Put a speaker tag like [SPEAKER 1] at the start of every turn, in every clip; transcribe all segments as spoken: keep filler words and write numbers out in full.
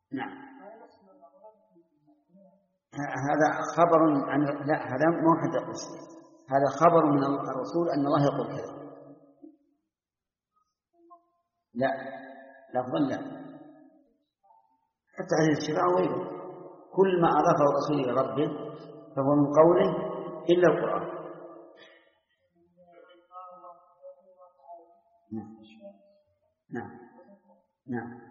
[SPEAKER 1] نعم. هذا خبر عن لا هذا مو حتى الرسول، هذا خبر من الرسول أن الله يقول كذا. لا لفظا لا، حتى حديث الشفاعة وغيره كل ما أضافه الرسول إلى ربه فهو من قوله إلا القرآن. نعم نعم نعم.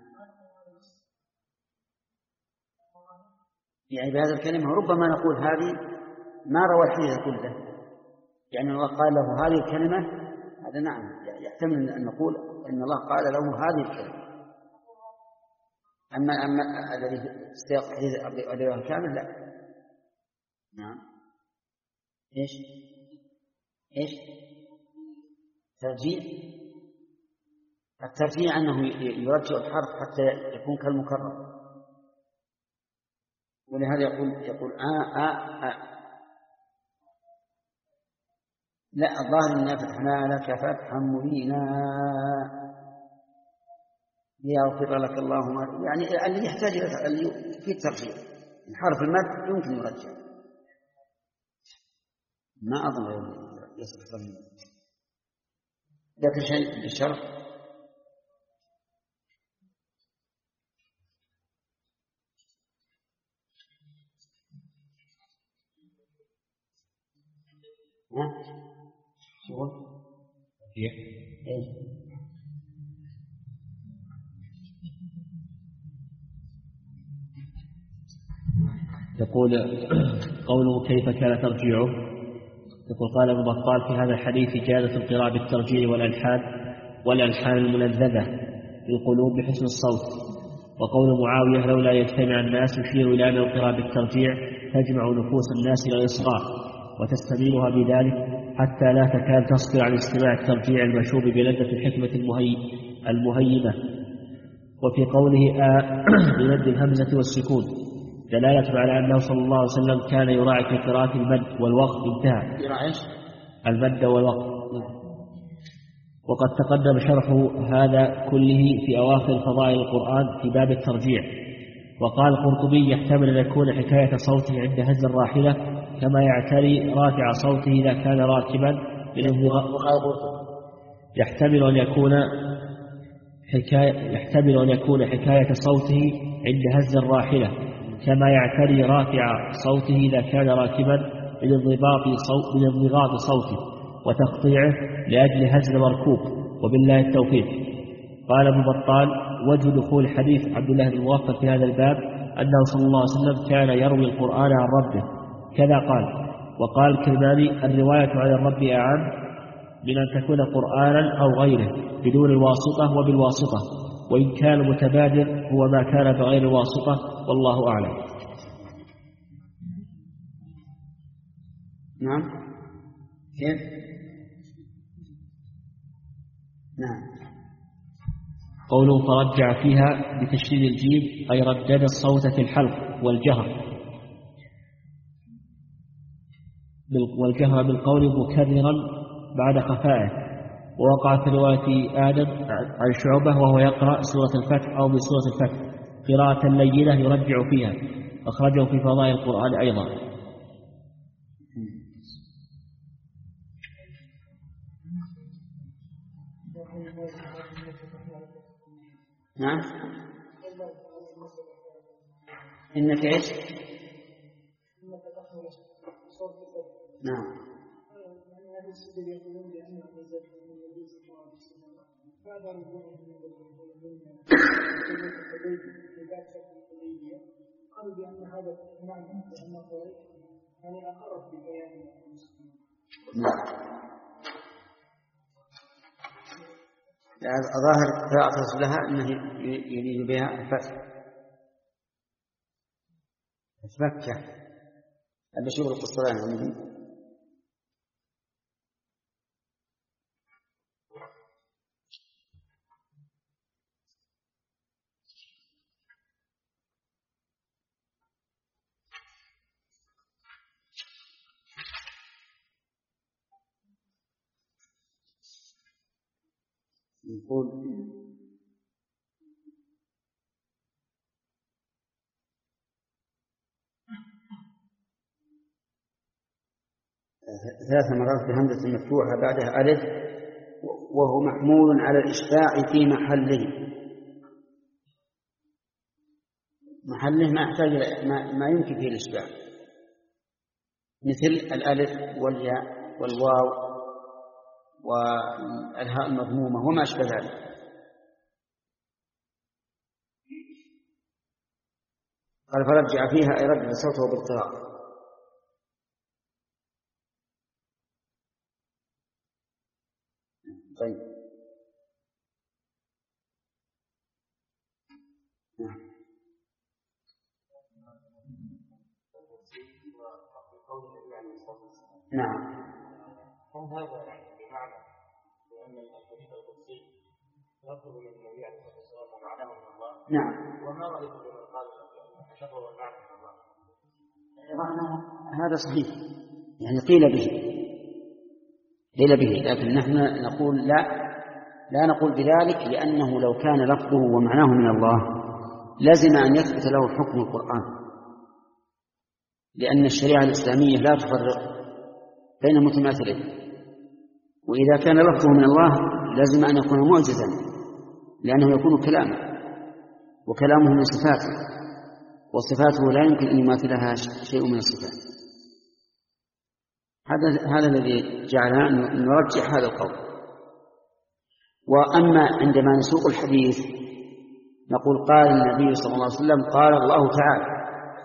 [SPEAKER 1] يعني بهذه الكلمة ربما نقول هذه ما روى الحديث كله، يعني الله قال له هذه الكلمة، هذا نعم يحتمل أن نقول أن الله قال له هذه الكلمة. أما أما الذي سياق الحديث أبي كامل لا. نعم. إيش إيش ترجيع؟ الترجيع أنه يرجع الحرف حتى يكون كالمكرر، ولهذا يقول يقول آ آ آ. لا الظاهر إنا فتحنا لك فتحا مبينا ليغفر لك الله ما، يعني اللي يحتاج في الترجيع حرف المد يمكن يرجع، ما أظن يصرف له ذاك شيء بالشرط. ها شو
[SPEAKER 2] هي
[SPEAKER 1] ايه
[SPEAKER 2] يقول قوله كيف كان ترجيعه، يقول قال ابن بطال في هذا الحديث جازت القراءة بالترجيع والألحان والألحان الملذذة للقلوب بحسن الصوت. وقول معاوية لولا يجتمع الناس يشير إلى أن القراءة بالترجيع تجمع نفوس الناس إلى الإصغاء وتستميلها بذلك حتى لا تكاد تصبر عن استماع الترجيع المشوب بلذة الحكمة المهي المهيمة. وفي قوله آ بمد الهمزة والسكون دلالة على أنه صلى الله عليه وسلم كان يراعي في قراءة المد والوقف انتهى المد والوقف. وقد تقدم شرح هذا كله في أواخر فضائل القرآن في باب الترجيع. وقال القرطبي يحتمل أن يكون حكاية صوته عند هز الراحلة كما يعتري رافع صوته إذا كان راكبا يحتمل أن يكون حكاية يحتمل أن يكون حكاية صوته عند هز الراحلة كما يعتري رافع صوته إذا كان راكبا بانضباط صوت بانضباط صوته وتقطيعه لأجل هز المركوب. وبالله التوفيق. قال ابن بطال وجه دخول حديث عبد الله بن مغفل في هذا الباب أنه صلى الله عليه وسلم كان يروي القرآن عن ربه كذا قال. وقال الكرماني الرواية عن الرب أعم من أن تكون قرآنا أو غيره بدون الواسطة وبالواسطة، وإن كان المتبادر هو ما كان بغير الواسطة والله أعلم.
[SPEAKER 1] نعم كيف؟ نعم.
[SPEAKER 2] قوله فرجع فيها بتشديد الجيم أي ردد الصوت في الحلق والجهر والجهر بالقول مكررا بعد خفائه. ووقع في رواية آدم عن شعبة وهو يقرأ سورة الفتح أو بسورة الفتح قراءة لينة يرجع فيها، أخرجه في فضائل القرآن أيضا.
[SPEAKER 1] نعم. إنك إيش؟ نعم.
[SPEAKER 3] قالوا بأن هذا معنى لأن قريش يعني أقرت ببيان المسلمين.
[SPEAKER 1] نعم. ظاهر قراءة لها أنه يريد بها الفتح مكة. أبي شوف القصران عندي. يقول ثلاث مرات بهمزة مفتوحة بعدها ألف، وهو محمول على الإشباع في محله. محله ما يحتاج ما, ما يمكن فيه الإشباع، مثل الألف والياء والواو والهاء المضمومة وما أشبه ذلك. قال فرجع فيها أي ردد صوته باضطراب. طيب نعم.
[SPEAKER 3] هل هذا بمعنى بأن الحديث القدسي يطلب من النبي عليه الصلاة والسلام ومعناه من الله؟
[SPEAKER 1] نعم.
[SPEAKER 3] وما رأيكم بمن قال بأن شطر المعنى من الله؟
[SPEAKER 1] هذا صحيح، يعني قيل به قيل به لكن نحن نقول لا لا نقول بذلك، لأنه لو كان لفظه ومعناه من الله لازم أن يثبت له حكم القرآن، لأن الشريعة الإسلامية لا تفرق بين متماثلين، وإذا كان لفظه من الله لازم أن يكون معجزا، لأنه يكون كلاما، وكلامه من صفاته، وصفاته لا يمكن أن يماثلها شيء من الصفات. هذا هذا الذي جعلنا نرجح هذا القول. وأما عندما نسوق الحديث نقول قال النبي صلى الله عليه وسلم قال الله تعالى،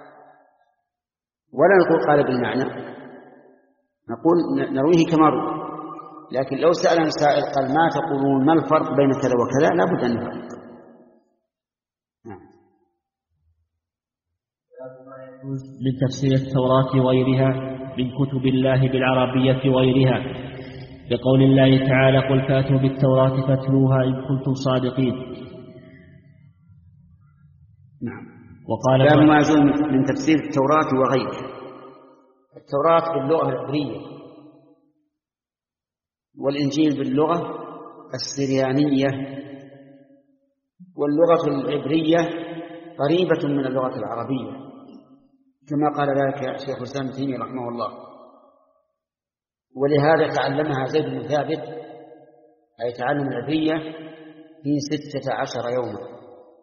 [SPEAKER 1] ولا نقول قال بالمعنى، نقول نرويه كما روى. لكن لو سألنا سائل قال ما تقولون ما الفرق بين كذا وكذا، لا بد أن نفرق.
[SPEAKER 2] من تفسير التوراة وغيرها من كتب الله بالعربية وغيرها، بقول الله تعالى قل فاتوا بالتوراة فاتلوها إن كنتم صادقين.
[SPEAKER 1] نعم.
[SPEAKER 2] وقال
[SPEAKER 1] لا موازون من تفسير التوراة وغيرها. التوراة باللغة العبرية، والإنجيل باللغة السريانية، واللغة العبرية قريبة من اللغة العربية كما قال ذلك شيخ الإسلام ابن تيمية رحمه الله. ولهذا تعلمها زيد بن ثابت، أي تعلم العبرية في ستة عشر يوما.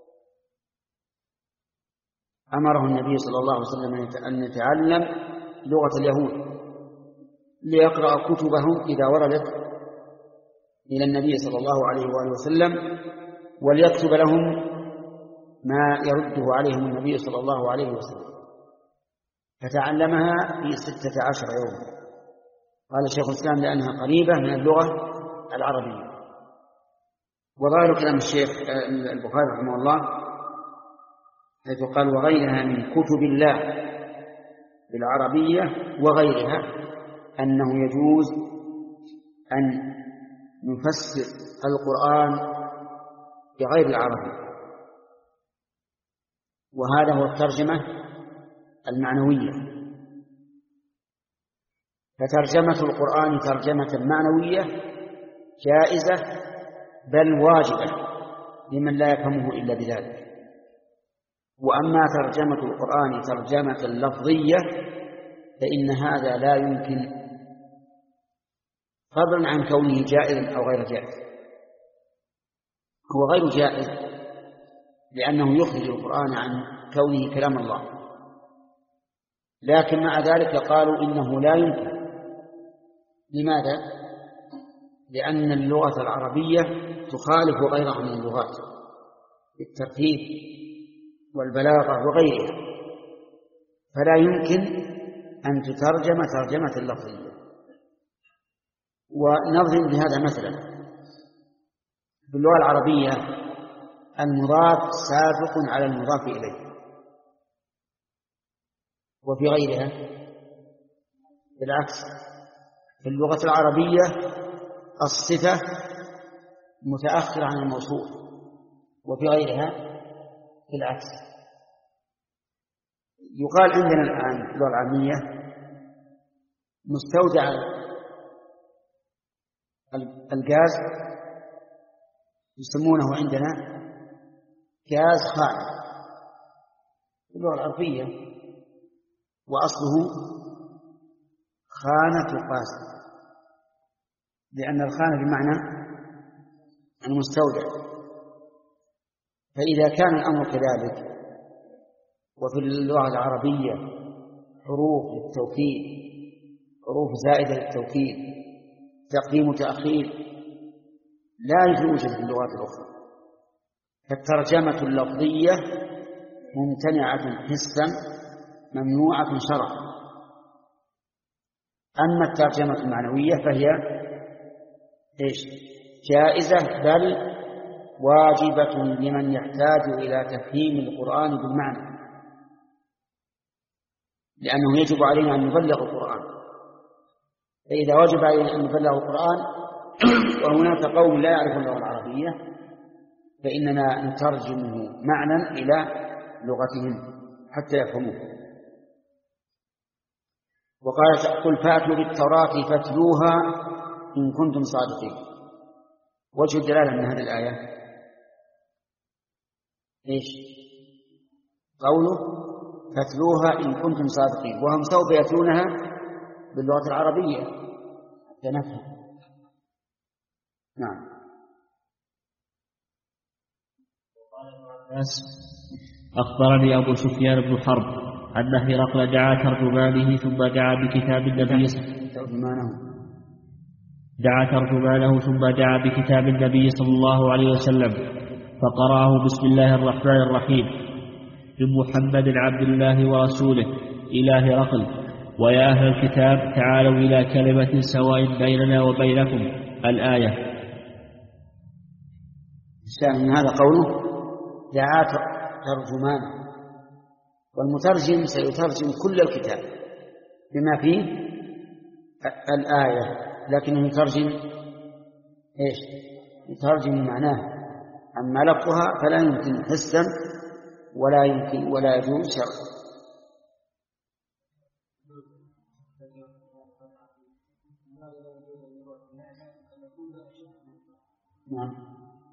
[SPEAKER 1] أمره النبي صلى الله عليه وسلم أن يتعلم لغة اليهود ليقرأ كتبهم إذا وردت إلى النبي صلى الله عليه وآله وسلم، وليكتب لهم ما يرده عليهم النبي صلى الله عليه وسلم. فتعلمها في ستة عشر يوما. قال شيخ الإسلام لأنها قريبة من اللغة العربية. وظاهر كلام الشيخ البخاري رحمه الله حيث قال وغيرها من كتب الله بالعربية وغيرها أنه يجوز أن نفسر القرآن بغير العربي، وهذا هو الترجمة المعنوية. فترجمة القرآن ترجمة معنوية جائزة بل واجبة لمن لا يفهمه إلا بذلك. وأما ترجمة القرآن ترجمة لفظية فإن هذا لا يمكن، فضلا عن كونه جائز أو غير جائز. هو غير جائز لأنه يخرج القرآن عن كونه كلام الله، لكن مع ذلك قالوا إنه لا يمكن. لماذا؟ لأن اللغة العربية تخالف غيرها من اللغات بالترتيب والبلاغة وغيرها، فلا يمكن أن تترجم ترجمة لفظية. ونضرب بهذا مثلا باللغة العربية المضاف سابق على المضاف إليه، وفي غيرها بالعكس. في اللغة العربية الصفة متأخرة عن الموصوف، وفي غيرها بالعكس. يقال عندنا الآن في اللغة العامية مستودع الغاز يسمونه عندنا غاز خام في اللغة العربية، وأصله خانة قاسم، لأن الخانة بمعنى المستودع. فإذا كان الأمر كذلك وفي اللغة العربية حروف للتوكيد، حروف زائدة للتوكيد، تقديم وتأخير، لا يوجد في اللغات الأخرى، فالترجمة اللفظية ممتنعة حسا ممنوعة شرعا. أما الترجمة المعنوية فهي إيش؟ جائزة بل واجبة لمن يحتاج إلى تفهيم القرآن بالمعنى، لأنه يجب علينا أن نبلغ القرآن. فإذا وجب علينا أن نبلغ القرآن وهناك قوم لا يعرفون اللغة العربية فإننا نترجمه معنى إلى لغتهم حتى يفهموه. وقال قل فأتوا بالتوراة فاتلوها إن كنتم صادقين. وجه الدلالة من هذه الآية إيش؟ قوله فاتلوها إن كنتم صادقين، وهم سوف يتلونها باللغة العربية حتى نفهم. نعم.
[SPEAKER 2] أخبرني أبو سفيان بن حرب أن هرقل دعا ترجمانه ثم دعا بكتاب النبي
[SPEAKER 1] ترجمانه
[SPEAKER 2] دعا ترجمانه ثم دعا بكتاب النبي صلى الله عليه وسلم فقرأه بسم الله الرحمن الرحيم من محمد عبد الله ورسوله إلى هرقل ويا أهل الكتاب تعالوا إلى كلمة سواء بيننا وبينكم الآية.
[SPEAKER 1] الشاهد من هذا قوله دعا ترجمانه، والمترجم سيترجم كل الكتاب بما فيه الآية، لكنه يترجم إيش؟ يترجم معناه، أما لفظها فلا يمكن حسا ولا يمكن ولا يجوز شرعا. نعم.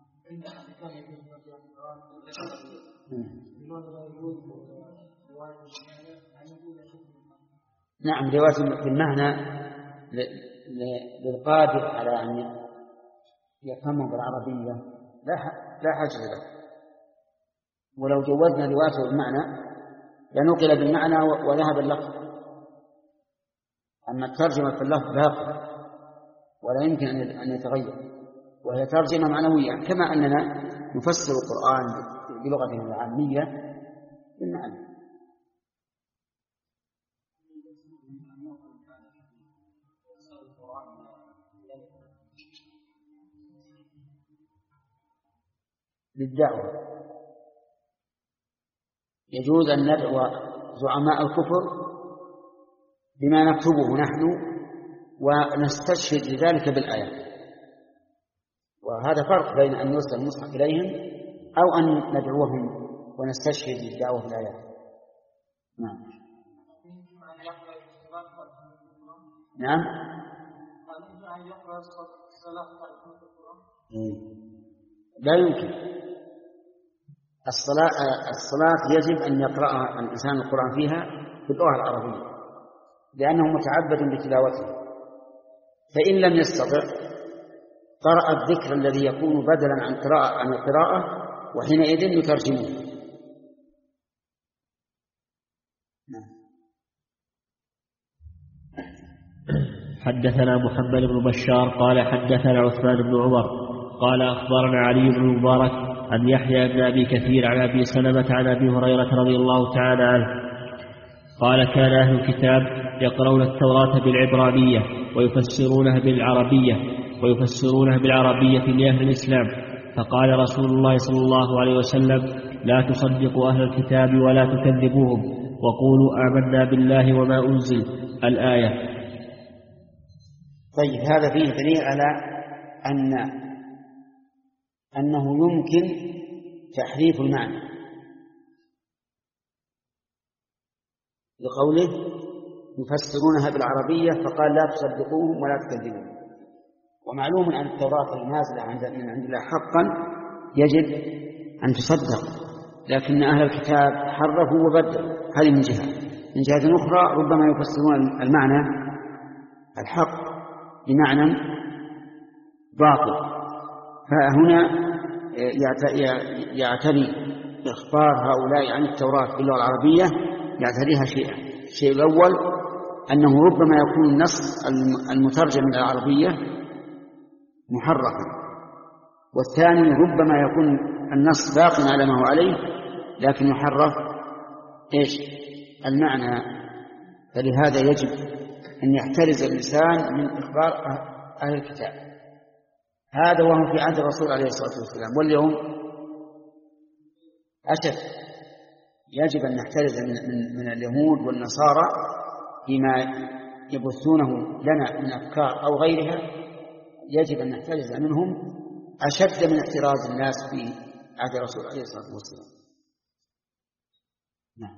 [SPEAKER 1] نعم، رواية بالمعنى للقادر على أن يفهم بالعربية لا لا حاجة له. ولو جوزنا روايته بالمعنى لنقل بالمعنى وذهب اللفظ. أما الترجمة في اللفظ باقي ولا يمكن أن يتغير، وهي ترجمة معنوية، كما أننا نفسر القرآن بلغة العامية بالمعنى. للدعوة يجوز أن ندعو زعماء الكفر بما نكتبه نحن ونستشهد لذلك بالآيات، وهذا فرق بين أن يرسل المصحف إليهم أو أن ندعوهم ونستشهد للدعوة بالآيات. نعم. نعم. لا يمكن. الصلاة الصلاة يجب أن يقرأها الإنسان القرآن فيها باللغة العربية لأنه متعبد بتلاوته، فإن لم يستطع قرأ الذكر الذي يكون بدلا عن قراءة عن القراءة وحينئذ يترجمه.
[SPEAKER 2] حدثنا محمد بن بشار قال حدثنا عثمان بن عمر قال أخبرنا علي بن المبارك عن يحيى بن أبي كثير عن أبي سلمة عن أبي هريرة رضي الله تعالى عنه قال كان أهل الكتاب يقرؤون التوراة بالعبرانية ويفسرونها بالعربية ويفسرونها بالعربية لأهل الإسلام، فقال رسول الله صلى الله عليه وسلم لا تصدقوا أهل الكتاب ولا تكذبوهم وقولوا آمنا بالله وما أنزل الآية.
[SPEAKER 1] طيب، هذا فيه دليل على أن أنه يمكن تحريف المعنى لقوله يفسرونها بالعربية فقال لا تصدقوهم ولا تكذبوهم. ومعلوم أن التوراة النازلة من عند الله حقا يجب أن تصدق، لكن أهل الكتاب حرفوا وبدلوا، هذه من جهة. من جهة أخرى ربما يفسرون المعنى الحق بمعنى باطل. فهنا يعتري إخبار هؤلاء عن التوراة باللغة العربية يعتريها شيئا. الشيء الأول أنه ربما يكون النص المترجم من العربية محرفا، والثاني ربما يكون النص باق على ما هو عليه لكن يحرف إيش المعنى. فلهذا يجب أن يحترز الإنسان من إخبار أهل الكتاب. هذا وهو في عهد الرسول عليه الصلاة والسلام، واليوم أشد. يجب أن نحترز من, من اليهود والنصارى فيما يبثونه لنا من أفكار أو غيرها، يجب أن نحترز منهم أشد من احتراز الناس في عهد الرسول عليه الصلاة والسلام. نعم.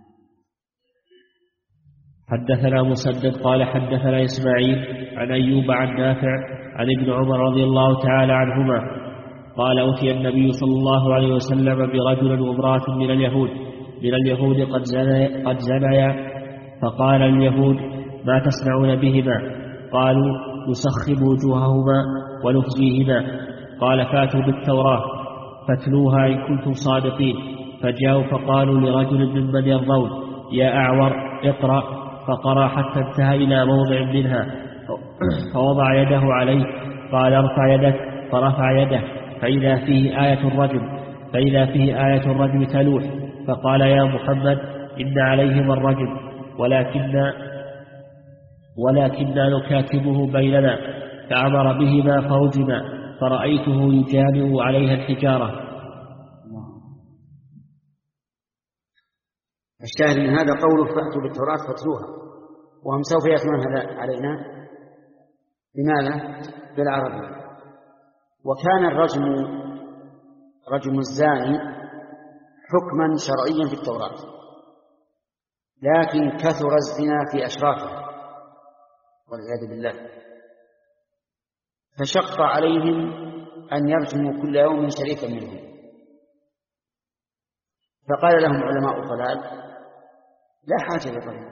[SPEAKER 2] حدثنا مسدد قال حدثنا إسماعيل عن أيوب عن نافع عن ابن عمر رضي الله تعالى عنهما قال أتي النبي صلى الله عليه وسلم برجل وامرأة من اليهود من اليهود قد زنيا قد زنيا فقال اليهود ما تصنعون بهما؟ قالوا نسخب وجوههما ونخزيهما. قال فاتوا بالتوراة فاتلوها إن كنتم صادقين. فجاءوا فقالوا لرجل ممن يرضون يا أعور اقرأ، فقرأ حتى انتهى إلى موضع منها فوضع يده عليه. قال ارفع يدك، فرفع يده فإذا فيه آية الرجم فإذا فيه آية الرجم تلوح. فقال يا محمد إن عليهم الرجم ولكننا ولكننا نكاتبه بيننا. فأمر بهما فرجما، فرأيته يجامع عليها الحجارة.
[SPEAKER 1] الشاهد من هذا قوله فأتوا بالتوراة فاتلوها، وهم سوف يتلونها علينا بماذا؟ بالعربية. وكان الرجم رجم الزاني حكما شرعيا في التوراة، لكن كثر الزنا في أشرافها والعياذ بالله، فشق عليهم أن يرجموا كل يوم شريكا منهم. فقال لهم علماء الضلال لا حاجة للرجم،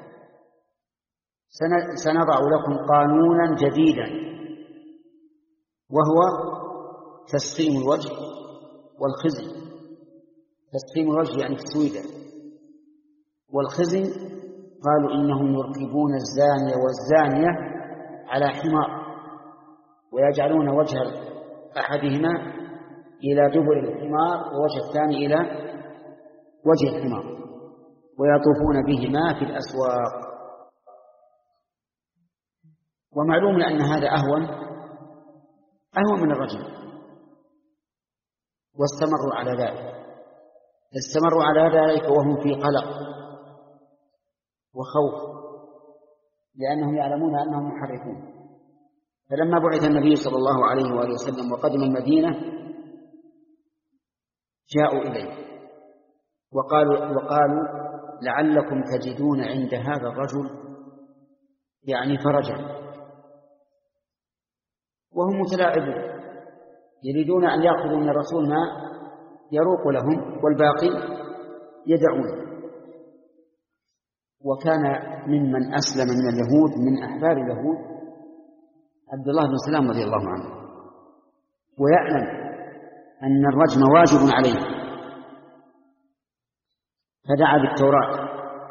[SPEAKER 1] سنضع لكم قانونا جديدا وهو تسخيم الوجه والخزي. تسخيم الوجه يعني تسويده، والخزي قالوا إنهم يركبون الزانية والزانية على حمار ويجعلون وجه أحدهما إلى دبر الحمار ووجه الثاني إلى وجه الحمار ويطوفون بهما في الأسواق. ومعلوم أن هذا أهون أهون من الرجل، واستمروا على ذلك استمروا على ذلك وهم في قلق وخوف، لأنهم يعلمون أنهم محرفون. فلما بعث النبي صلى الله عليه وآله وسلم وقدم المدينة جاءوا إليه وقالوا, وقالوا لعلكم تجدون عند هذا الرجل يعني فرجا، وهم متلاعبون يريدون أن يأخذوا من الرسول ما يروق لهم والباقي يدعون. وكان ممن أسلم من اليهود من أحبار اليهود عبد الله بن سلام رضي الله عنه، ويعلم أن الرجم واجب عليه، فدعا بالتوراة.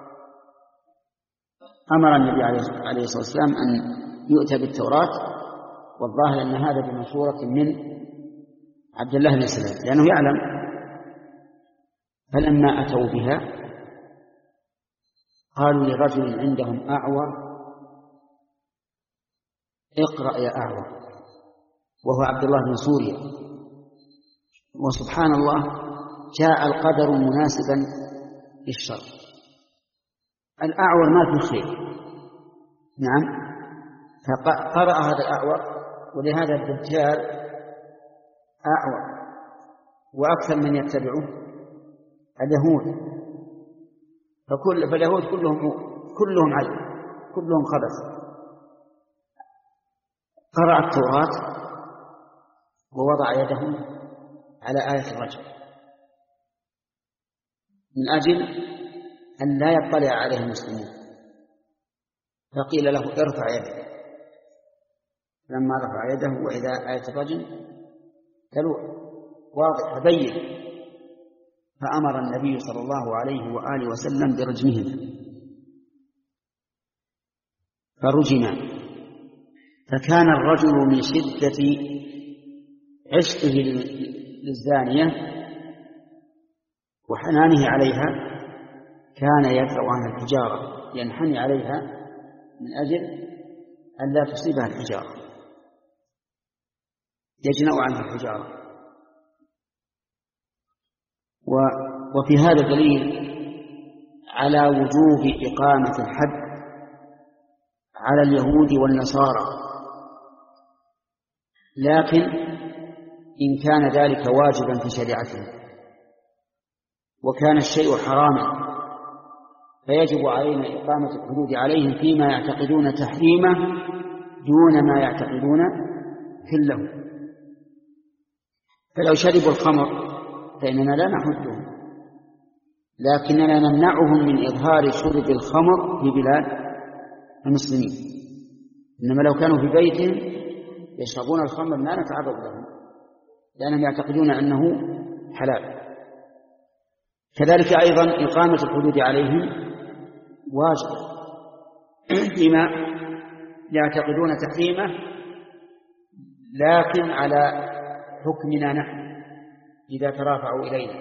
[SPEAKER 1] أمر النبي عليه الصلاة والسلام أن يؤتى بالتوراة، والظاهر أن هذا بمشورة من عبد الله بن سلام لأنه يعلم. فلما أتوا بها قالوا لرجل عندهم أعور اقرأ يا أعور، وهو عبد الله بن سوريا. وسبحان الله جاء القدر مناسبا للشر. الأعور ما في خير، نعم، فقرأ هذا الأعور، ولهذا الدجال أعور وأكثر من يتبعه اليهود، فكل فاليهود كلهم كلهم عيب كلهم خبث. قرأ التوراة ووضع يده على آية الرجم من أجل أن لا يطلع عليه المسلمون، فقيل له ارفع يدك، لما رفع يده وإذا آية الرجم تلوح واضح بين، فأمر النبي صلى الله عليه وآله وسلم برجمهما فرجما. فكان الرجل من شدة عشقه للزانية وحنانه عليها كان يدفع عنها الحجارة، ينحني عليها من أجل أن لا تصيبها الحجارة، يجنأ عنها الحجارة. وفي هذا دليل على وجوب إقامة الحد على اليهود والنصارى، لكن إن كان ذلك واجبا في شريعتهم وكان الشيء حراما فيجب علينا إقامة الحدود عليهم فيما يعتقدون تحريمه دون ما يعتقدون حله. فلو شربوا الخمر فإننا لا نحدهم، لكننا نمنعهم من إظهار شرب الخمر في بلاد المسلمين. إنما لو كانوا في بيتهم يشربون الخمر لا نتعرض لهم لأنهم يعتقدون أنه حلال. كذلك أيضا إقامة الحدود عليهم واجب فيما يعتقدون تحريمه، لكن على حكمنا نحن إذا ترافعوا إلينا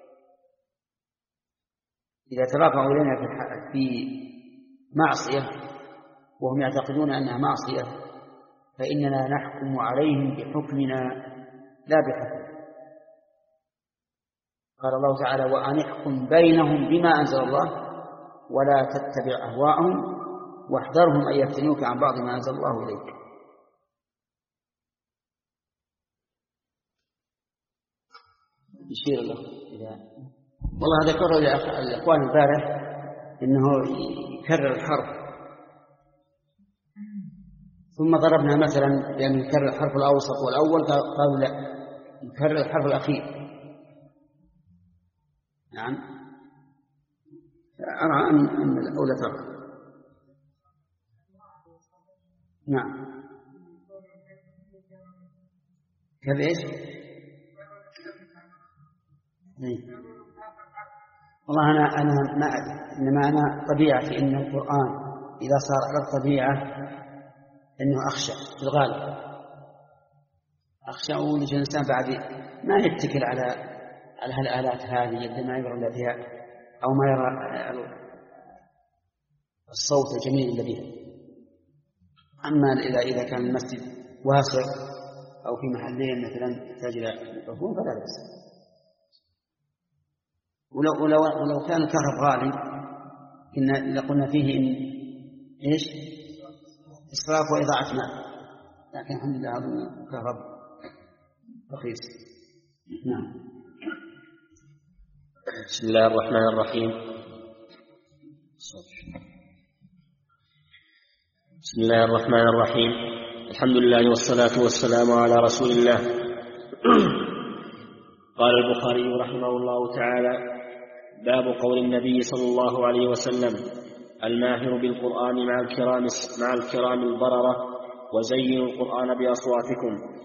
[SPEAKER 1] إذا ترافعوا إلينا في معصية وهم يعتقدون أنها معصية فإننا نحكم عليهم بحكمنا لا بحكم. قال الله تعالى: وأن احكم بينهم بما أنزل الله ولا تتبع أهواءهم واحذرهم أن يفتنوك عن بعض ما أنزل الله إليك. يشير له إذا والله ذكر الأخوان البارح إنه يكرر الحرف، ثم ضربنا مثلا بأن يكرر الحرف الأوسط والأول، قالوا لا، يكرر الحرف الأخير. نعم، أرى أن الأولى ترى. نعم، كيف إيش؟ والله أنا أنا ما أدري، إنما أنا طبيعتي إن القرآن إذا صار على الطبيعة إنه أخشى في الغالب، أخشى ولج الإنسان بعد ما يتكل على على هالآلات هذه عندما يقرأ فيها أو ما يرى الصوت الجميل الذي فيها. أما إذا إذا كان المسجد واسع أو في محلين مثلا يحتاج إلى ميكروفون فلا بأس. ولو ولو ولو كان الكهرب غالي كنا لقلنا فيه إن إيش إسراف وإضاعة مال، لكن الحمد لله هذا الكهرب رخيص. نعم.
[SPEAKER 2] بسم الله الرحمن الرحيم. بسم الله الرحمن الرحيم. الحمد لله والصلاة والسلام على رسول الله. قال البخاري رحمه الله تعالى: باب قول النبي صلى الله عليه وسلم: الماهر بالقرآن مع الكرام مع الكرام البررة وزينوا القرآن بأصواتكم.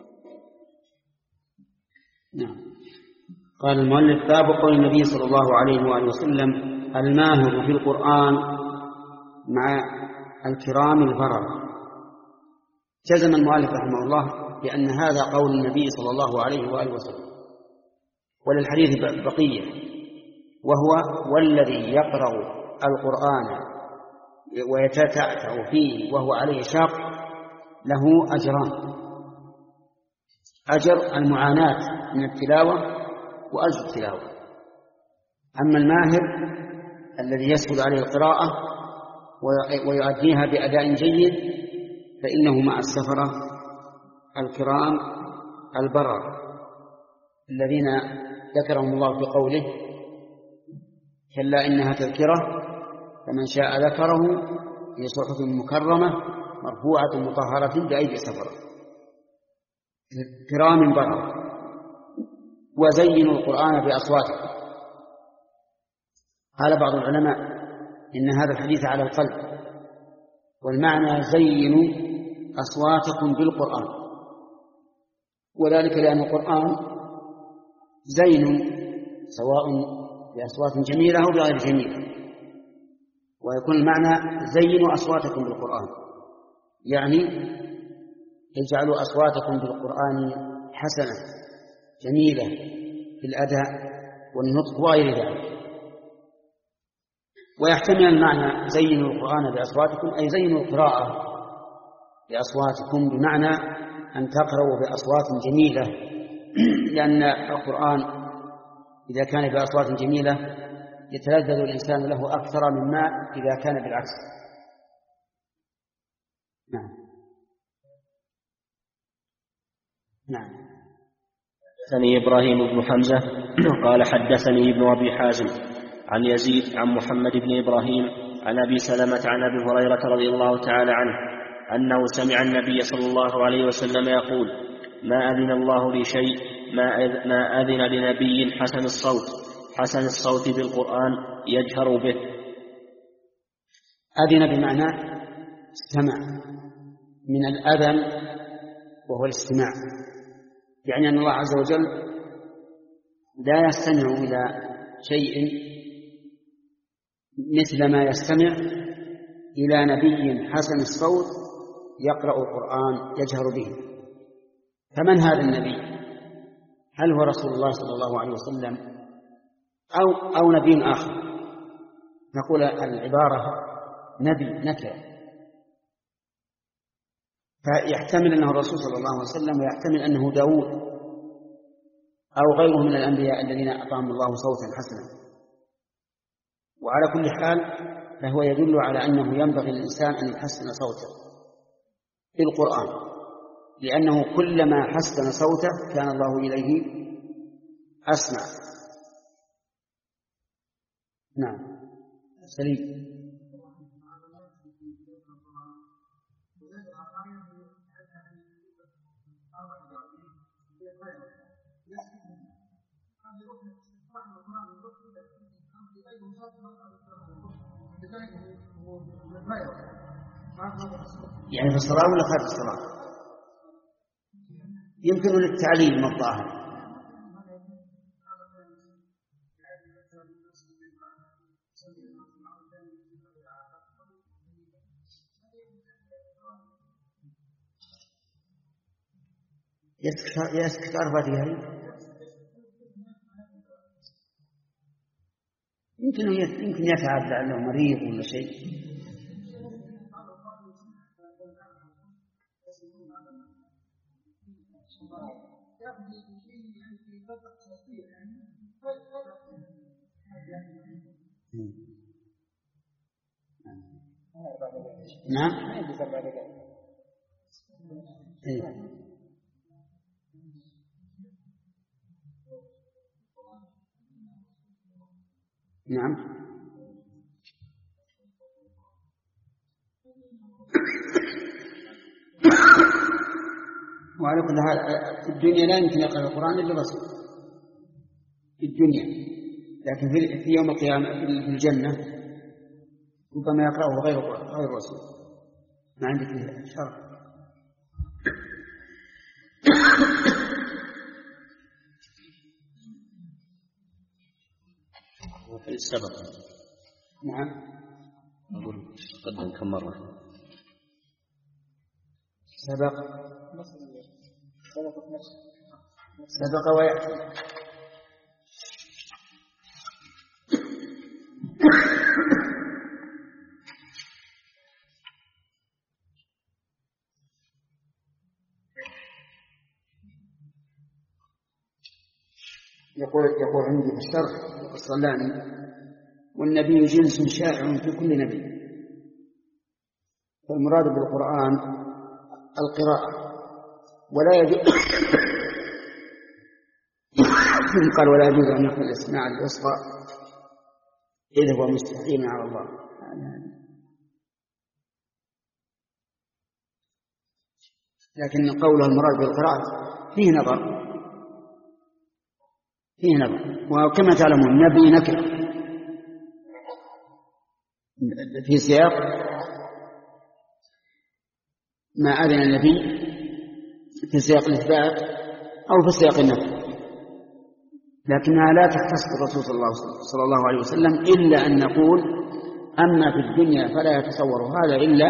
[SPEAKER 1] نعم. قال المؤلف: باب قول النبي صلى الله عليه وآله وسلم: الماهر بالقرآن مع الكرام البررة. جزم المؤلف رحمه الله بأن هذا قول النبي صلى الله عليه وآله وسلم، وللحديث بقية، وهو: والذي يقرأ القرآن ويتتعتع فيه وهو عليه شاق له أجران: أجر المعاناة من التلاوة وأجر التلاوة. أما الماهر الذي يسهل عليه القراءة ويؤديها بأداء جيد فإنه مع السفرة الكرام البرر الذين ذكرهم الله في قوله: كلا إنها تذكرة فمن شاء ذكره في صحف مكرمة مرفوعة مطهرة بأيدي سفرة كرام بررة. وزينوا القرآن بأصواتكم. قال بعض العلماء إن هذا الحديث على القلب، والمعنى زينوا أصواتكم بالقرآن، وذلك لأن القرآن زين سواء بأصوات جميلة أو بغير جميلة، ويكون المعنى زينوا أصواتكم بالقرآن، يعني اجعلوا أصواتكم بالقرآن حسنة جميلة في الأداء والنطق وغير ذلك. ويحتمل المعنى زينوا القرآن بأصواتكم أي زينوا القراءة بأصواتكم، بمعنى أن تقرأوا بأصوات جميلة، لأن القرآن إذا كان بأصوات جميلة يتلذذ الإنسان له أكثر مما إذا كان بالعكس. نعم نعم.
[SPEAKER 2] حدثني إبراهيم بن حمزة قال حدثني ابن أبي حازم عن يزيد عن محمد بن إبراهيم عن أبي سلمة عن أبي هريرة رضي الله تعالى عنه أنه سمع النبي صلى الله عليه وسلم يقول: ما أذن الله لشيء ما أذن لنبي حسن الصوت حسن الصوت بالقرآن يجهر به.
[SPEAKER 1] أذن بمعنى استمع، من الأذن وهو الاستماع، يعني أن الله عز وجل لا يستمع إلى شيء مثل ما يستمع إلى نبي حسن الصوت يقرأ القرآن يجهر به. فمن هذا النبي؟ هل هو رسول الله صلى الله عليه وسلم أو, أو نبي آخر؟ نقول العبارة نبي نكرة، فيحتمل أنه الرسول صلى الله عليه وسلم، ويحتمل أنه داود أو غيره من الأنبياء الذين أعطاهم الله صوتا حسنا. وعلى كل حال فهو يدل على أنه ينبغي للإنسان أن يحسن صوته بالقرآن، لأنه كلما حسن صوته كان الله إليه أسمع. نعم سليم. يعني في الصلاة ولا خارج الصلاة؟ يمكن للتعليم من الظاهر. يسكت أربعة ديال يمكن يمكن يتعب لأنه مريض ولا شيء. نعم نعم. وعلى كل حال في الدنيا لا يمكن يقرأ القرآن إلا الرسول في الدنيا، لكن في يوم القيامة في الجنة ربما يقرأه غير غير الرسول. ما عندك فيه شرط.
[SPEAKER 2] وفي السبق.
[SPEAKER 1] نعم
[SPEAKER 2] أقول قدم كم مرة
[SPEAKER 1] سبق سبق ويأتي. يقول يقول عندي في الشرح الصلاني: والنبي جنس شائع في كل نبي، فالمراد بالقرآن القراءة، ولا يجوز قال ولا يجوز أن يقبل الإسماع الوسطى إذ هو مستحيل على الله. لكن قوله المراد بالقراءة فيه نظر فيه نظر وكما تعلمون النبي نكر في سياق ما أذن النبي في سياق الإثبات أو في سياق النفي، لكنها لا تختص بالرسول صلى الله عليه وسلم، إلا أن نقول أما في الدنيا فلا يتصور هذا إلا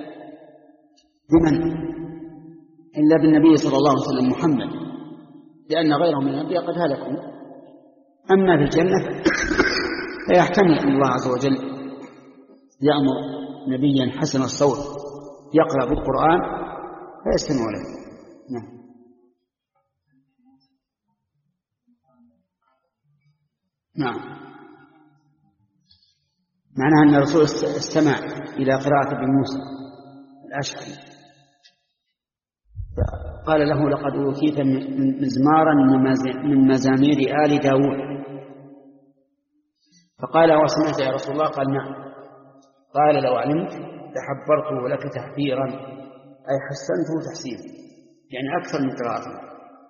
[SPEAKER 1] بمن؟ إلا بالنبي صلى الله عليه وسلم محمد، لأن غيرهم من الأنبياء قد هلكوا. أما في الجنة فيحتمل أن الله عز وجل يأمر نبيا حسن الصوت يقرأ بالقرآن فيستمع له. نعم. نعم، معناها أن الرسول استمع إلى قراءة ابن موسى الأشعري قال له لقد أوتيت مزمارا من مزامير آل داود، فقال وسمعت يا رسول الله؟ قال نعم. قال لو علمت لحبرته لك تحبيرا، أي حسنته تحسينا، يعني أكثر من قراءته.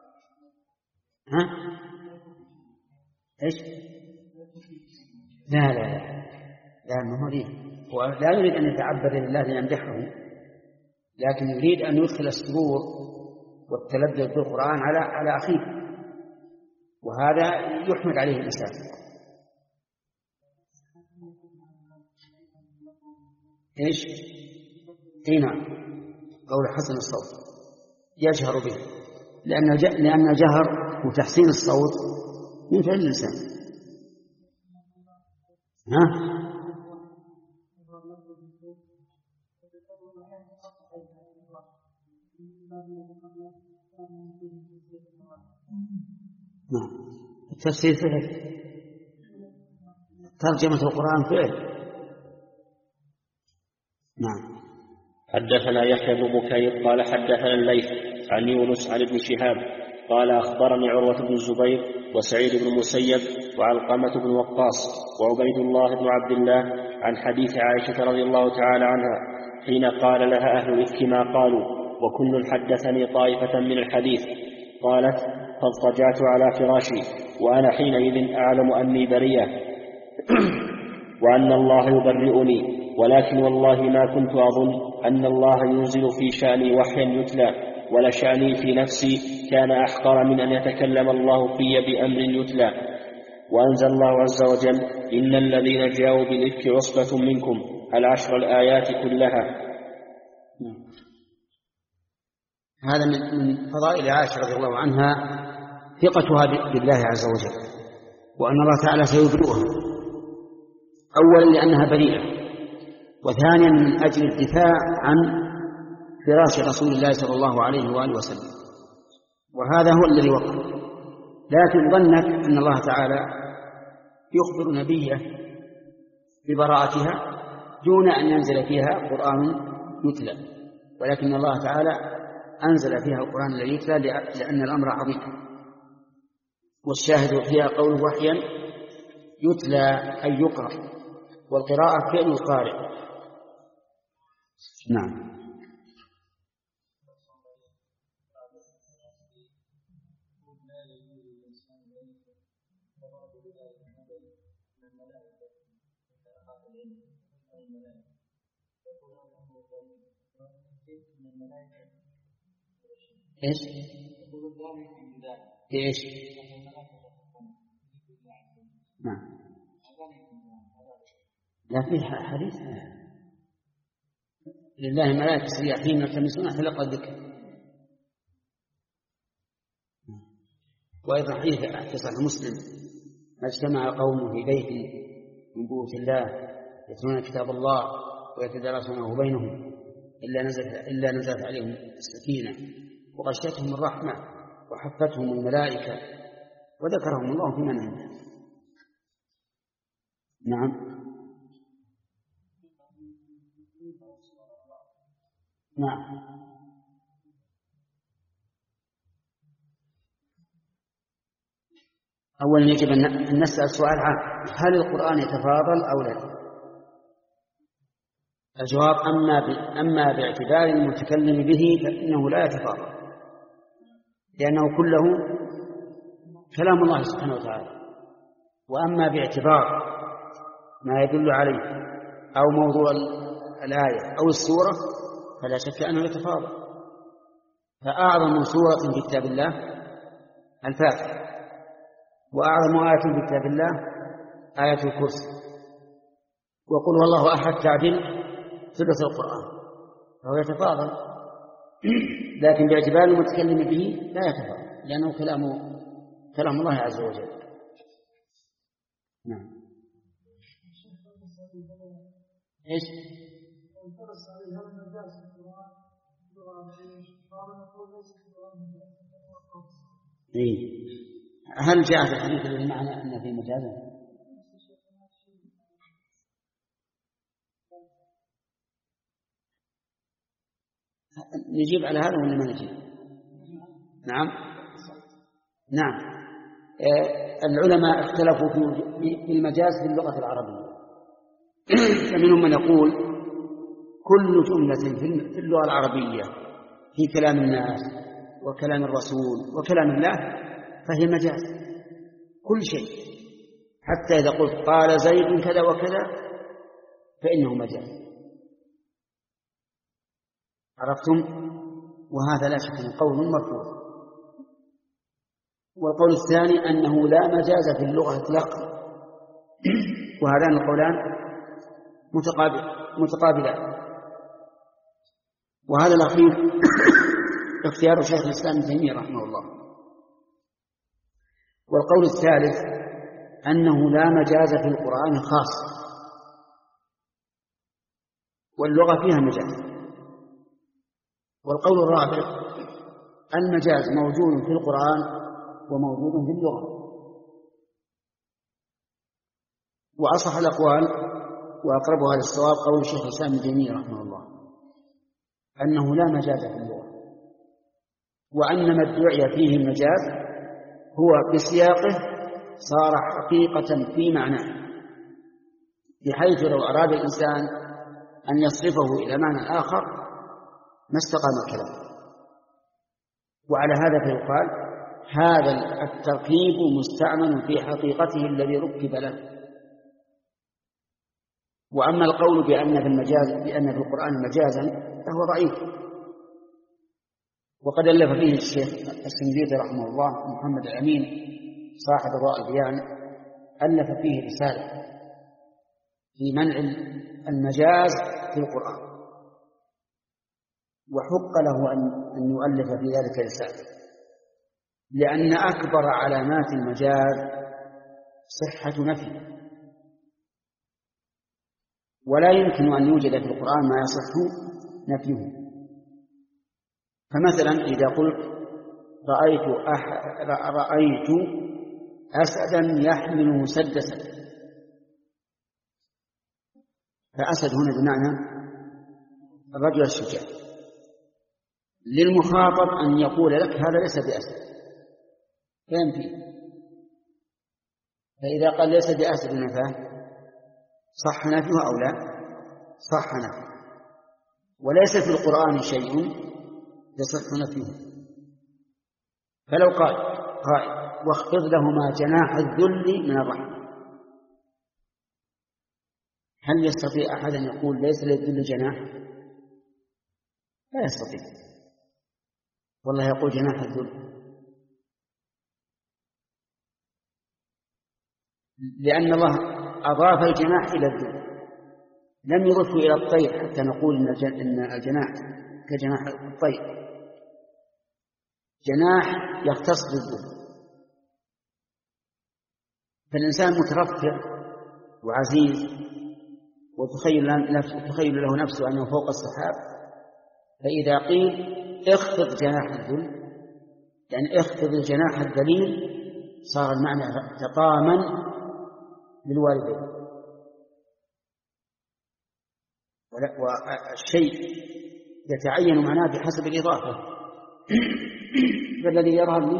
[SPEAKER 1] ها؟ إيش؟ لا لا لا لا ما هو ليه، هو لا يريد أن يتعبد لله ليمدحه، لكن يريد أن يدخل السرور والتلذذ بالقرآن على على أخيه، وهذا يحمد عليه الإنسان. إيش؟ هنا قول حسن الصوت يجهر به، لأن لأن الجهر وتحسين الصوت من فعل الإنسان. ها؟ نعم، التفسير فعل، ترجمة القرآن فعل. نعم.
[SPEAKER 2] حدثنا يحيى بن بكير قال حدثنا الليث عن يونس عن ابن شهاب قال أخبرني عروة بن الزبير وسعيد بن المسيب وعلقمة بن وقاص وعبيد الله بن عبد الله عن حديث عائشة رضي الله تعالى عنها حين قال لها أهل الإفك ما قالوا وكل حدثني طائفة من الحديث، قالت فاضطجعت على فراشي وأنا حينئذ أعلم أني بريئة وأن الله يبرئني، ولكن والله ما كنت أظن أن الله ينزل في شأني وحيا يتلى، ولا شأني في نفسي كان أحقر من أن يتكلم الله في بأمر يتلى. وأنزل الله عز وجل إن الذين جاءوا بالإفك عصبة منكم العشر الآيات كلها.
[SPEAKER 1] هذا من فضائل عائشة رضي الله عنها ثقتها بالله عز وجل، وأن الله تعالى سيبرئها، أولا لأنها بريئة، وثانيا من أجل الدفاع عن فراش رسول الله صلى الله عليه وآله وسلم، وهذا هو الذي وقع. لكن ظنت أن الله تعالى يخبر نبيه ببراءتها دون أن ينزل فيها قرآن يتلى، ولكن الله تعالى أنزل فيها القرآن الذي يتلى لأن الأمر عظيم، والشاهد فيها قول وحيا يتلى أي يقرأ، والقراءة فعل القارئ. نعم. إيش؟ إيش؟ نعم. لا فيه حديث لله ملائكة سياحين يلتمسون حلق الذكر، وأيضا حديث في صحيح مسلم ما اجتمع قوم في بيت من بيوت الله يتلون كتاب الله ويتدارسونه بينهم إلا نزلت إلا نزلت عليهم السكينة وغشيتهم الرحمة وحفتهم الملائكة وذكرهم الله في من عنده. نعم. نعم. أولا يجب أن نسأل سؤال عام: هل القرآن يتفاضل أو لا؟ الجواب: أما أما باعتبار المتكلم به فإنه لا يتفاضل، لأنه كله كلام الله سبحانه وتعالى. وأما باعتبار ما يدل عليه أو موضوع الآية أو السورة فلا شك أنه يتفاضل. فأعظم سورة في كتاب الله الفاتحة، وأعظم آية في كتاب الله آية الكرسي، وقل والله أحد تعدل ثلث القرآن، فهو يتفاضل. لكن باعتبار المتكلم به لا يتفاضل، لأنه كلام كلام الله عز وجل. نعم. ايش؟ إيه؟ هل جاء في الحديث بالمعنى أن في مجازا؟ نجيب على هذا ولا ما نجيب؟ نعم نعم. العلماء اختلفوا في المجاز في اللغة العربية. فمنهم من يقول كل جملة في اللغة العربية في كلام الناس وكلام الرسول وكلام الله فهي مجاز، كل شيء، حتى إذا قلت قال زيد كذا وكذا فإنه مجاز. عرفتم؟ وهذا لا شك أنه قول مرفوض. والقول الثاني أنه لا مجاز في اللغة إطلاقا، وهذان القولان متقابلان. وهذا الأخير اختيار شيخ الإسلام ابن تيمية رحمه الله. والقول الثالث أنه لا مجاز في القرآن خاص، واللغة فيها مجاز. والقول الرابع المجاز موجود في القرآن وموجود في اللغة. وأصح الأقوال وأقربها للصواب قول الشيخ الإسلام ابن تيمية رحمه الله أنه لا مجاز في اللغة، وأن ما ادعي فيه المجاز هو بسياقه صار حقيقة في معناه، بحيث لو أراد الإنسان أن يصرفه إلى معنى آخر ما استقام الكلام. وعلى هذا فيقال هذا التركيب مستعمل في حقيقته الذي ركب له. وأما القول بأن في المجاز بأن في القرآن مجازا فهو ضعيف. وقد ألف فيه الشيخ السنديدي رحمه الله محمد الأمين صاحب ضوء البيان، ألف فيه رسالة في منع المجاز في القرآن، وحق له أن يؤلف في ذلك رسالة، لأن أكبر علامات المجاز صحة نفي، ولا يمكن أن يوجد في القرآن ما يصح نفيه. فمثلا إذا قلت رأيت أح... رأيت أسدا يحمل مسدسا، فأسد هنا بمعنى الرجل الشجاع. للمخاطب أن يقول لك هذا ليس بأسد، فينفي. فإذا قال ليس بأسد نفاه صح نفيه أو لا؟ صح نفيه. وليس في القرآن شيء يصح نفيه. فلو قال قائل واخفض لهما جناح الذل من الرحمة، هل يستطيع أحد أن يقول ليس للذل جناح؟ لا يستطيع. والله يقول جناح الذل، لأن الله أضاف الجناح إلى الذل، لم يضفه إلى الطير حتى نقول إن الجناح كجناح الطير. جناح يختص بالذل. فالإنسان مترفع وعزيز وتخيل تخيل له نفسه أنه فوق السحاب، فإذا قيل اخفض جناح الذل يعني اخفض الجناح الذليل صار المعنى تطامن للوالدين. والشيء يتعين معناه بحسب الإضافة. فالذي يظهر لي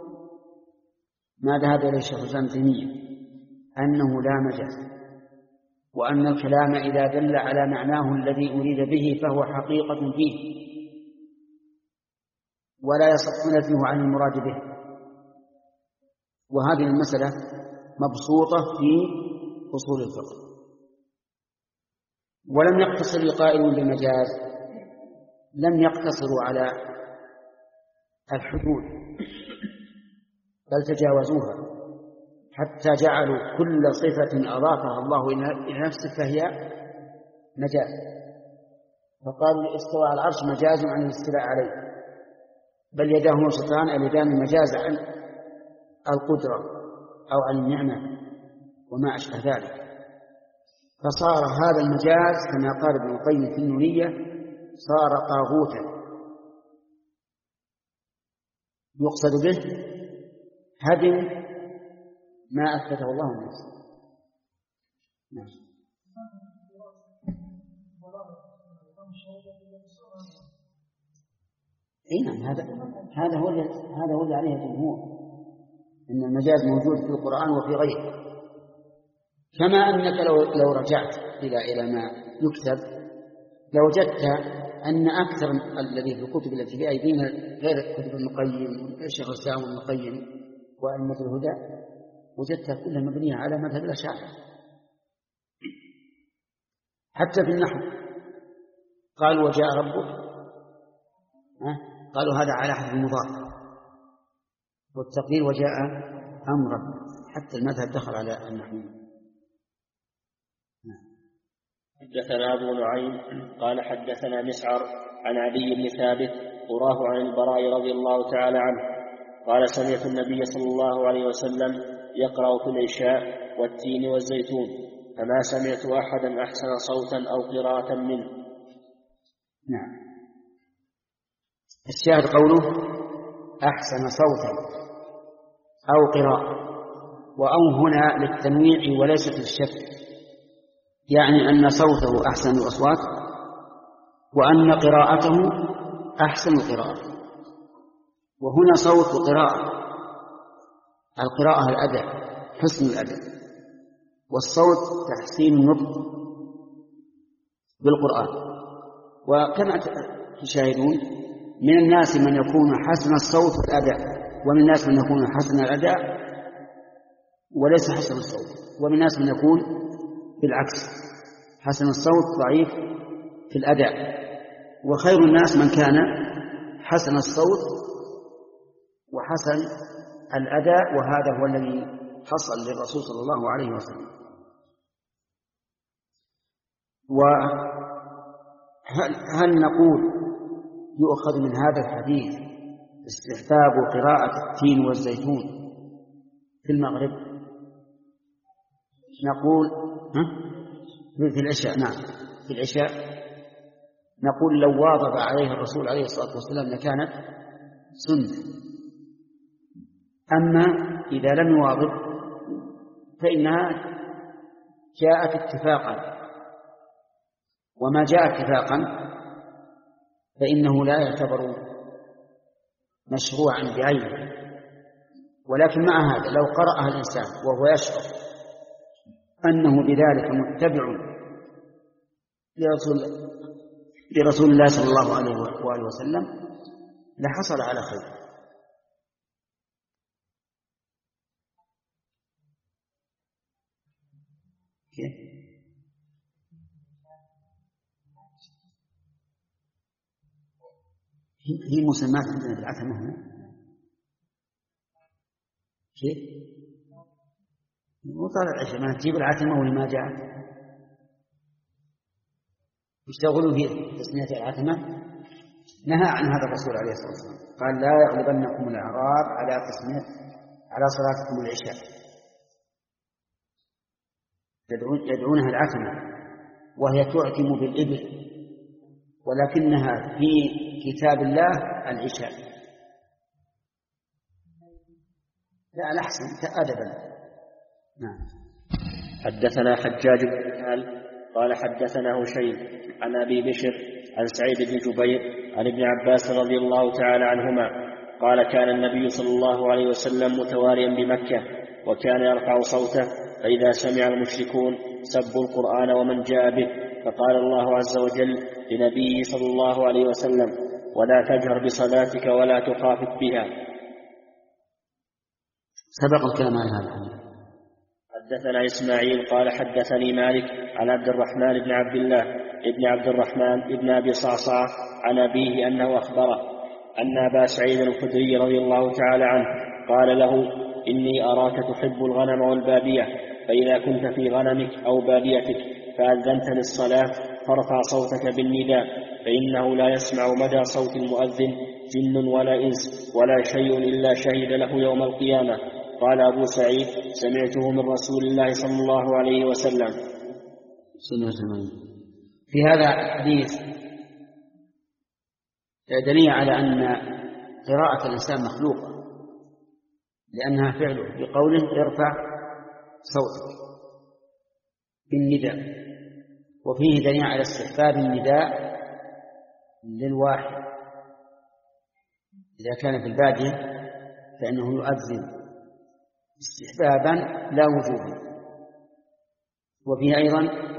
[SPEAKER 1] ما ذهب إليه الشيخ الإسلام ابن تيمية أنه لا مجاز، وأن الكلام إذا دل على معناه الذي أريد به فهو حقيقة فيه، ولا يصح نفيه عن المراد به. وهذه المسألة مبسوطة في أصول الفقه. ولم يقتصر القائل بالمجاز لم يقتصروا على الحدود بل تجاوزوها حتى جعلوا كل صفة أضافها الله إلى نفسه فهي مجاز، فقالوا استوى على العرش مجاز عن الاستواء عليه، بل يداه مبسوطتان اليدان مجاز عن القدرة أو عن النعمة وما أشبه ذلك. فصار هذا المجاز كما قال ابن القيم في النونية صار طاغوتا يقصد به هدم ما أثبته الله لنفسه. نعم. إيه نعم، هذا هذا هو هذا هو اللي عليه الجمهور، إن المجاز موجود في القرآن وفي غيره. كما أنك لو لو رجعت إلى إلى ما يكتب لوجدت أن أكثر الذي في الكتب التي في أيدينا غير كتب ابن القيم الشيخ الإسلام ابن القيم وأئمة الهدى وجدتها كلها مبنية على مذهب الأشاعرة. حتى في النحو قالوا وجاء ربك، قالوا هذا على حد المضاف، والتقدير وجاء أمرك، حتى المذهب دخل على النحو.
[SPEAKER 2] حدثنا أبو نعيم قال حدثنا مسعر عن علي بن ثابت وراه عن البراء رضي الله تعالى عنه قال سمعت النبي صلى الله عليه وسلم يقرأ في العشاء والتين والزيتون فما سمعت أحدا أحسن صوتا أو قراءة منه.
[SPEAKER 1] نعم. الشاهد قوله أحسن صوتا أو قراءة، وأو هنا للتنويع وليست للشك، يعني أن صوته أحسن الأصوات وأن قراءته أحسن القراءة. وهنا صوت قراءة، القراءة الأداء حسن الأداء، والصوت تحسين النطق بالقرآن. وكما تشاهدون من الناس من يكون حسن الصوت والأداء، ومن الناس من يكون حسن الأداء وليس حسن الصوت، ومن الناس من يكون بالعكس حسن الصوت ضعيف في الأداء. وخير الناس من كان حسن الصوت وحسن الأداء، وهذا هو الذي حصل للرسول صلى الله عليه وسلم. وهل نقول يؤخذ من هذا الحديث استحباب قراءة التين والزيتون في المغرب؟ نقول ها؟ في العشاء. نعم في العشاء نقول لو واظب عليه الرسول عليه الصلاة والسلام لكانت سنة، أما إذا لم يواظب فإنها جاءت اتفاقا، وما جاء اتفاقا فإنه لا يعتبر مشروعا بعينه. ولكن مع هذا لو قرأها الإنسان وهو يشعر أنه بذلك متبع لرسول, لرسول الله صلى الله عليه وآله وسلم لحصل على خير. هي مسمات عندنا بالعتمة هنا كيف؟ وطال العشاء ما تجيب العتمة ولما جاءت يشتغلوا في تسمية العتمة. نهى عن هذا الرسول عليه الصلاة والسلام، قال لا يغلبنكم الأعراب على تسمية على صلاتكم العشاء، يدعونها العتمة وهي تعتم بالإبل، ولكنها في كتاب الله العشاء. لا الأحسن أدبا. نعم.
[SPEAKER 2] حدثنا حجاج بن منهال قال حدثنا هشيم عن أبي بشر عن سعيد بن جبير عن ابن عباس رضي الله تعالى عنهما قال كان النبي صلى الله عليه وسلم متواريا بمكة وكان يرفع صوته فإذا سمع المشركون سبوا القرآن ومن جاء به، فقال الله عز وجل لنبيه صلى الله عليه وسلم ولا تجهر بصلاتك ولا تخافت بها.
[SPEAKER 1] سبق الكلام عن هذا.
[SPEAKER 2] حدثنا إسماعيل قال حدثني مالك عن عبد الرحمن بن عبد الله ابن عبد الرحمن ابن أبي صعصع عن أبيه أنه أخبره أن أبا سعيد الخدري رضي الله تعالى عنه قال له: إني أراك تحب الغنم والبادية، فإذا كنت في غنمك أو باديتك فأذنت للصلاة فارفع صوتك بالنداء، فإنه لا يسمع مدى صوت المؤذن جن ولا إنس ولا شيء إلا شهد له يوم القيامة. قال أبو سعيد: سمعته من رسول الله صلى الله عليه وسلم.
[SPEAKER 1] في هذا الحديث دليل على أن قراءة الإنسان مخلوقة، لأنها فعله بقوله: ارفع صوتك بالنداء. وفيه دليل على استحباب النداء للواحد إذا كان في البادية، فإنه يؤذن استحبابا لا وجوبا. وفيه أيضا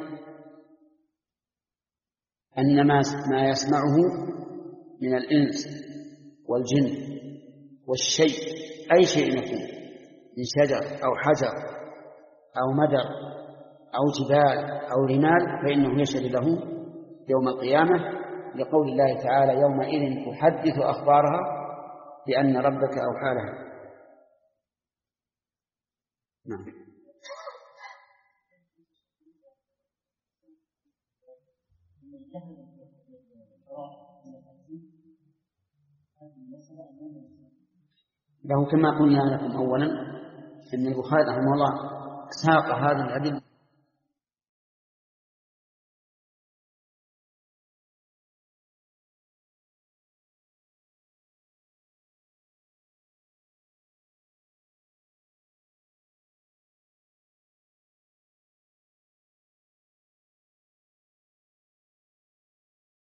[SPEAKER 1] أن ما يسمعه من الإنس والجن والشيء، أي شيء يكون من شجر أو حجر أو مدر أو جبال أو رمال، فإنه يشهد له يوم القيامة، لقول الله تعالى: يومئذ تحدث أخبارها بأن ربك أوحى لها. نعم. له كما قلنا لكم أولا أن البخاري رحمه الله ساق هذه الأدلة